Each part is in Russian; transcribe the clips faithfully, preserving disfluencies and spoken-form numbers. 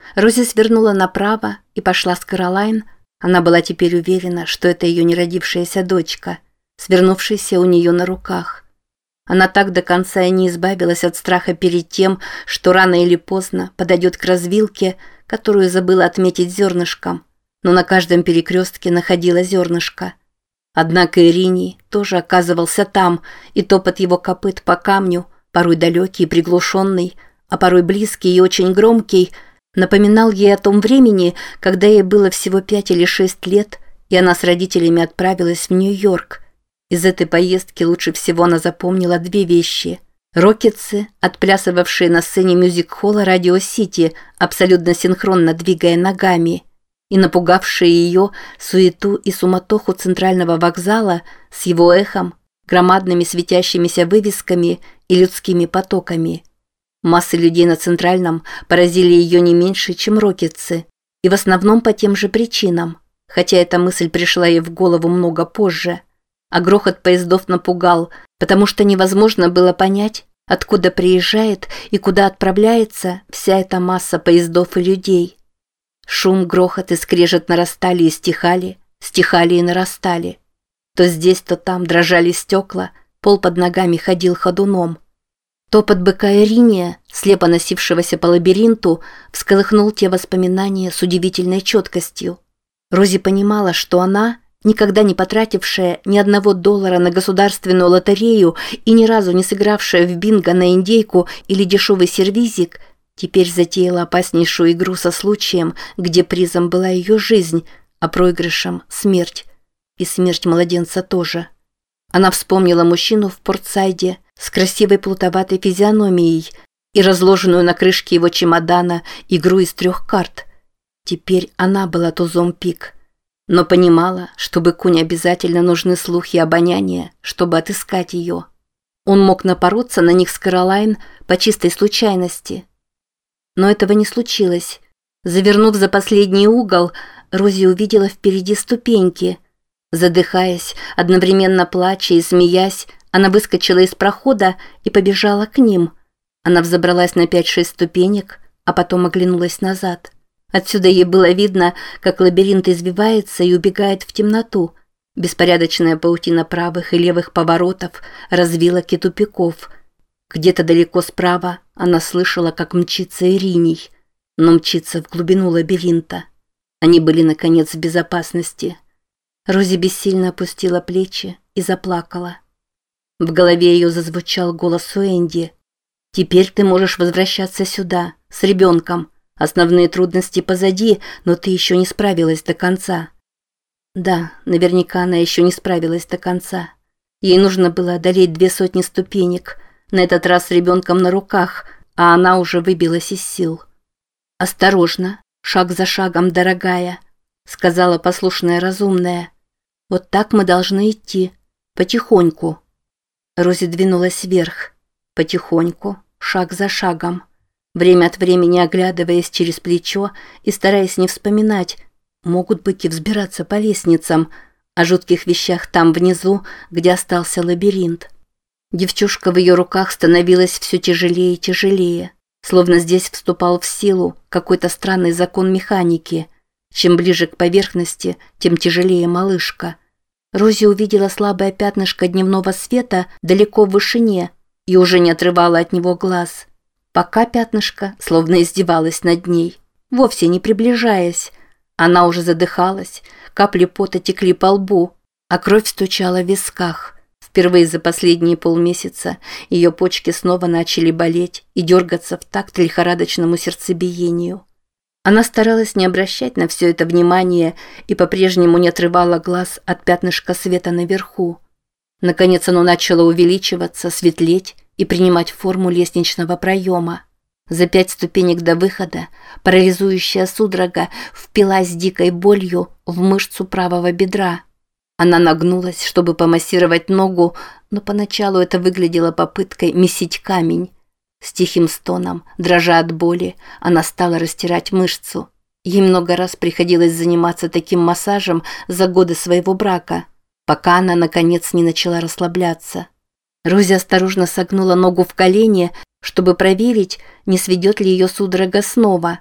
Рози свернула направо и пошла с Кэролайн. Она была теперь уверена, что это ее неродившаяся дочка, свернувшаяся у нее на руках. Она так до конца и не избавилась от страха перед тем, что рано или поздно подойдет к развилке, которую забыла отметить зернышком, но на каждом перекрестке находила зернышко. Однако Ириний тоже оказывался там, и топот его копыт по камню, порой далекий и приглушенный, а порой близкий и очень громкий, напоминал ей о том времени, когда ей было всего пять или шесть лет, и она с родителями отправилась в Нью-Йорк. Из этой поездки лучше всего она запомнила две вещи. Рокетсы, отплясывавшие на сцене мюзик-холла «Радио Сити», абсолютно синхронно двигая ногами, и напугавшие ее суету и суматоху центрального вокзала с его эхом, громадными светящимися вывесками и людскими потоками. Массы людей на центральном поразили ее не меньше, чем рокетсы, и в основном по тем же причинам, хотя эта мысль пришла ей в голову много позже. А грохот поездов напугал, потому что невозможно было понять, откуда приезжает и куда отправляется вся эта масса поездов и людей. Шум, грохот и скрежет нарастали и стихали, стихали и нарастали. То здесь, то там дрожали стекла, пол под ногами ходил ходуном. Топот быка Ириния, слепо носившегося по лабиринту, всколыхнул те воспоминания с удивительной четкостью. Рози понимала, что она, никогда не потратившая ни одного доллара на государственную лотерею и ни разу не сыгравшая в бинго на индейку или дешевый сервизик, теперь затеяла опаснейшую игру со случаем, где призом была ее жизнь, а проигрышем – смерть. И смерть младенца тоже. Она вспомнила мужчину в Портсайде с красивой плутоватой физиономией и разложенную на крышке его чемодана игру из трех карт. Теперь она была тузом пик. Но понимала, что быку не обязательно нужны слух и обоняние, чтобы отыскать ее. Он мог напороться на них с Кэролайн по чистой случайности. Но этого не случилось. Завернув за последний угол, Рози увидела впереди ступеньки. Задыхаясь, одновременно плача и смеясь, она выскочила из прохода и побежала к ним. Она взобралась на пять-шесть ступенек, а потом оглянулась назад. Отсюда ей было видно, как лабиринт извивается и убегает в темноту. Беспорядочная паутина правых и левых поворотов, развилок и тупиков. Где-то далеко справа она слышала, как мчится Ириний, но мчится в глубину лабиринта. Они были, наконец, в безопасности. Рози бессильно опустила плечи и заплакала. В голове ее зазвучал голос Уэнди. «Теперь ты можешь возвращаться сюда, с ребенком. Основные трудности позади, но ты еще не справилась до конца». Да, наверняка она еще не справилась до конца. Ей нужно было одолеть две сотни ступенек, на этот раз с ребенком на руках, а она уже выбилась из сил. «Осторожно, шаг за шагом, дорогая», — сказала послушная разумная. «Вот так мы должны идти, потихоньку». Рози двинулась вверх, потихоньку, шаг за шагом, время от времени оглядываясь через плечо и стараясь не вспоминать, могут быки взбираться по лестницам, о жутких вещах там внизу, где остался лабиринт. Девчушка в ее руках становилась все тяжелее и тяжелее, словно здесь вступал в силу какой-то странный закон механики. Чем ближе к поверхности, тем тяжелее малышка. Рози увидела слабое пятнышко дневного света далеко в вышине и уже не отрывала от него глаз. Пока пятнышко словно издевалось над ней, вовсе не приближаясь. Она уже задыхалась, капли пота текли по лбу, а кровь стучала в висках. Впервые за последние полмесяца ее почки снова начали болеть и дергаться в такт лихорадочному сердцебиению. Она старалась не обращать на все это внимания и по-прежнему не отрывала глаз от пятнышка света наверху. Наконец оно начало увеличиваться, светлеть и принимать форму лестничного проема. За пять ступенек до выхода парализующая судорога впилась дикой болью в мышцу правого бедра. Она нагнулась, чтобы помассировать ногу, но поначалу это выглядело попыткой месить камень. С тихим стоном, дрожа от боли, она стала растирать мышцу. Ей много раз приходилось заниматься таким массажем за годы своего брака, пока она, наконец, не начала расслабляться. Рози осторожно согнула ногу в колене, чтобы проверить, не сведет ли ее судорога снова.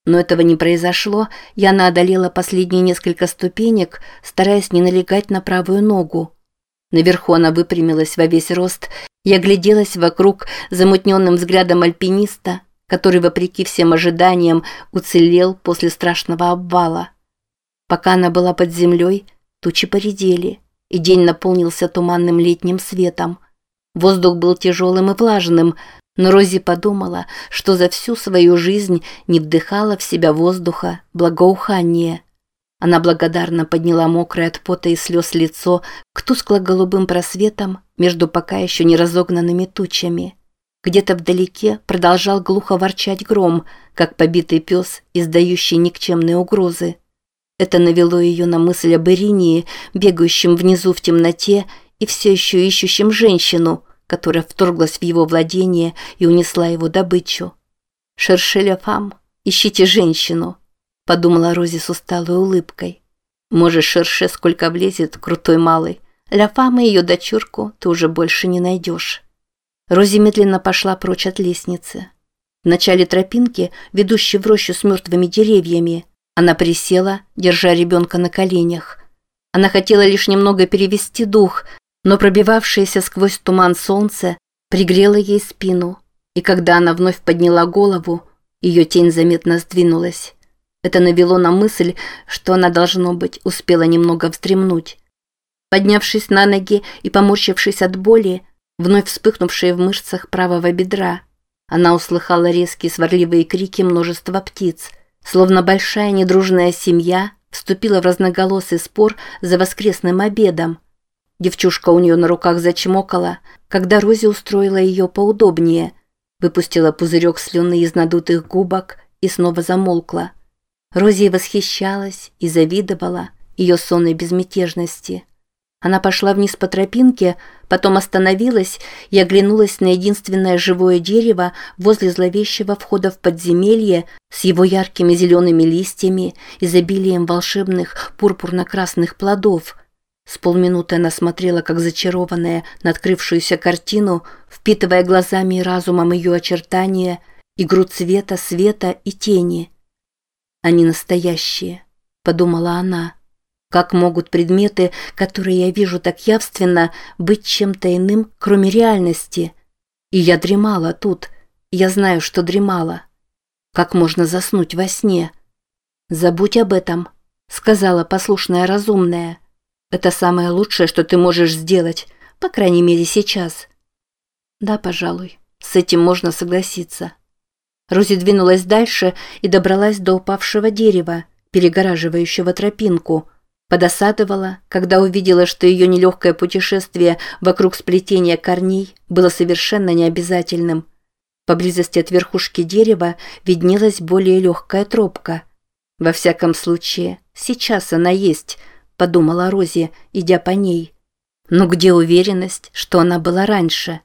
Но этого не произошло, и она одолела последние несколько ступенек, стараясь не налегать на правую ногу. Наверху она выпрямилась во весь рост и огляделась вокруг замутненным взглядом альпиниста, который, вопреки всем ожиданиям, уцелел после страшного обвала. Пока она была под землей, тучи поредели, и день наполнился туманным летним светом. Воздух был тяжелым и влажным, но Рози подумала, что за всю свою жизнь не вдыхала в себя воздуха благоухания. Она благодарно подняла мокрое от пота и слез лицо к тускло-голубым просветам между пока еще не разогнанными тучами. Где-то вдалеке продолжал глухо ворчать гром, как побитый пес, издающий никчемные угрозы. Это навело ее на мысль об Иринии, бегающем внизу в темноте и все еще ищущем женщину, которая вторглась в его владение и унесла его добычу. «Шерше ля фам, ищите женщину», – подумала Рози с усталой улыбкой. «Может, Шерше сколько влезет, крутой малый. Ля фам и ее дочурку ты уже больше не найдешь». Рози медленно пошла прочь от лестницы. В начале тропинки, ведущей в рощу с мертвыми деревьями, она присела, держа ребенка на коленях. Она хотела лишь немного перевести дух, но пробивавшееся сквозь туман солнце пригрело ей спину, и когда она вновь подняла голову, ее тень заметно сдвинулась. Это навело на мысль, что она, должно быть, успела немного вздремнуть. Поднявшись на ноги и поморщившись от боли, вновь вспыхнувшие в мышцах правого бедра, она услыхала резкие сварливые крики множества птиц, словно большая недружная семья вступила в разноголосый спор за воскресным обедом. Девчушка у нее на руках зачмокала, когда Рози устроила ее поудобнее, выпустила пузырек слюны из надутых губок и снова замолкла. Рози восхищалась и завидовала ее сонной безмятежности. Она пошла вниз по тропинке, потом остановилась и оглянулась на единственное живое дерево возле зловещего входа в подземелье с его яркими зелеными листьями, изобилием волшебных пурпурно-красных плодов. С полминуты она смотрела, как зачарованная, на открывшуюся картину, впитывая глазами и разумом ее очертания, игру цвета, света и тени. «Они настоящие», — подумала она. «Как могут предметы, которые я вижу так явственно, быть чем-то иным, кроме реальности? И я дремала тут, я знаю, что дремала. Как можно заснуть во сне?» «Забудь об этом», — сказала послушная разумная. «Это самое лучшее, что ты можешь сделать, по крайней мере сейчас». «Да, пожалуй, с этим можно согласиться». Рози двинулась дальше и добралась до упавшего дерева, перегораживающего тропинку. Подосадовала, когда увидела, что ее нелегкое путешествие вокруг сплетения корней было совершенно необязательным. Поблизости от верхушки дерева виднелась более легкая тропка. «Во всяком случае, сейчас она есть», — подумала Рози, идя по ней. Но где уверенность, что она была раньше?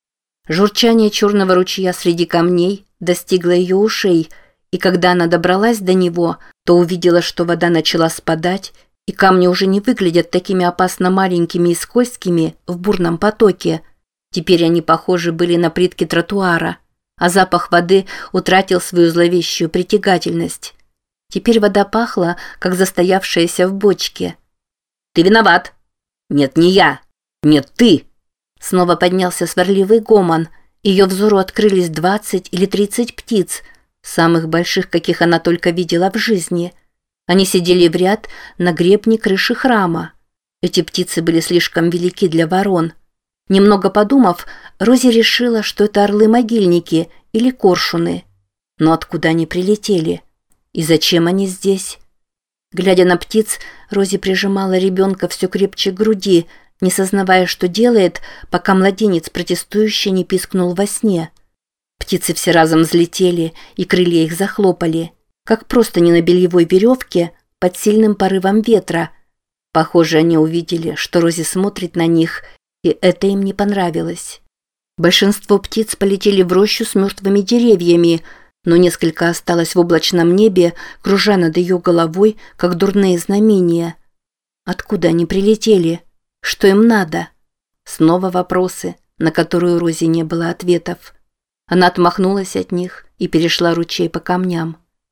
Журчание черного ручья среди камней достигло ее ушей, и когда она добралась до него, то увидела, что вода начала спадать, и камни уже не выглядят такими опасно маленькими и скользкими в бурном потоке. Теперь они похожи были на плитки тротуара, а запах воды утратил свою зловещую притягательность. Теперь вода пахла, как застоявшаяся в бочке. «Ты виноват!» «Нет, не я!» «Нет, ты!» Снова поднялся сварливый гомон. Ее взору открылись двадцать или тридцать птиц, самых больших, каких она только видела в жизни. Они сидели в ряд на гребне крыши храма. Эти птицы были слишком велики для ворон. Немного подумав, Рози решила, что это орлы-могильники или коршуны. Но откуда они прилетели? И зачем они здесь? Глядя на птиц, Рози прижимала ребенка все крепче к груди, не сознавая, что делает, пока младенец протестующе не пискнул во сне. Птицы все разом взлетели, и крылья их захлопали, как просто не на бельевой веревке, под сильным порывом ветра. Похоже, они увидели, что Рози смотрит на них, и это им не понравилось. Большинство птиц полетели в рощу с мертвыми деревьями, но несколько осталось в облачном небе, кружа над ее головой, как дурные знамения. Откуда они прилетели? Что им надо? Снова вопросы, на которые у Рози не было ответов. Она отмахнулась от них и перешла ручей по камням.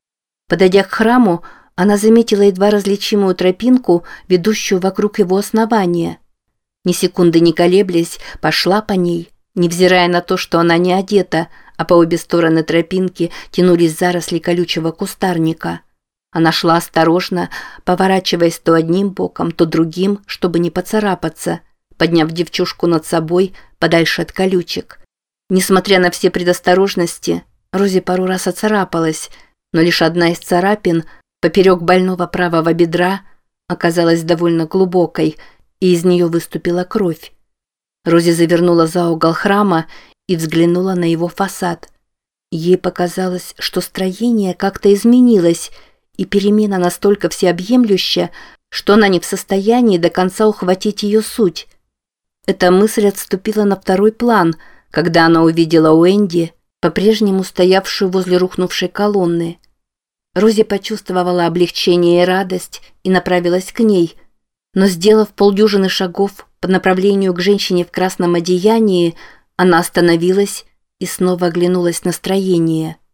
Подойдя к храму, она заметила едва различимую тропинку, ведущую вокруг его основания. Ни секунды не колеблясь, пошла по ней, невзирая на то, что она не одета, а по обе стороны тропинки тянулись заросли колючего кустарника. Она шла осторожно, поворачиваясь то одним боком, то другим, чтобы не поцарапаться, подняв девчушку над собой подальше от колючек. Несмотря на все предосторожности, Рози пару раз оцарапалась, но лишь одна из царапин поперек больного правого бедра оказалась довольно глубокой, и из нее выступила кровь. Рози завернула за угол храма и взглянула на его фасад. Ей показалось, что строение как-то изменилось, и перемена настолько всеобъемлющая, что она не в состоянии до конца ухватить ее суть. Эта мысль отступила на второй план, когда она увидела Уэнди, по-прежнему стоявшую возле рухнувшей колонны. Рози почувствовала облегчение и радость и направилась к ней, но, сделав полдюжины шагов по направлению к женщине в красном одеянии, она остановилась и снова оглянулась на строение.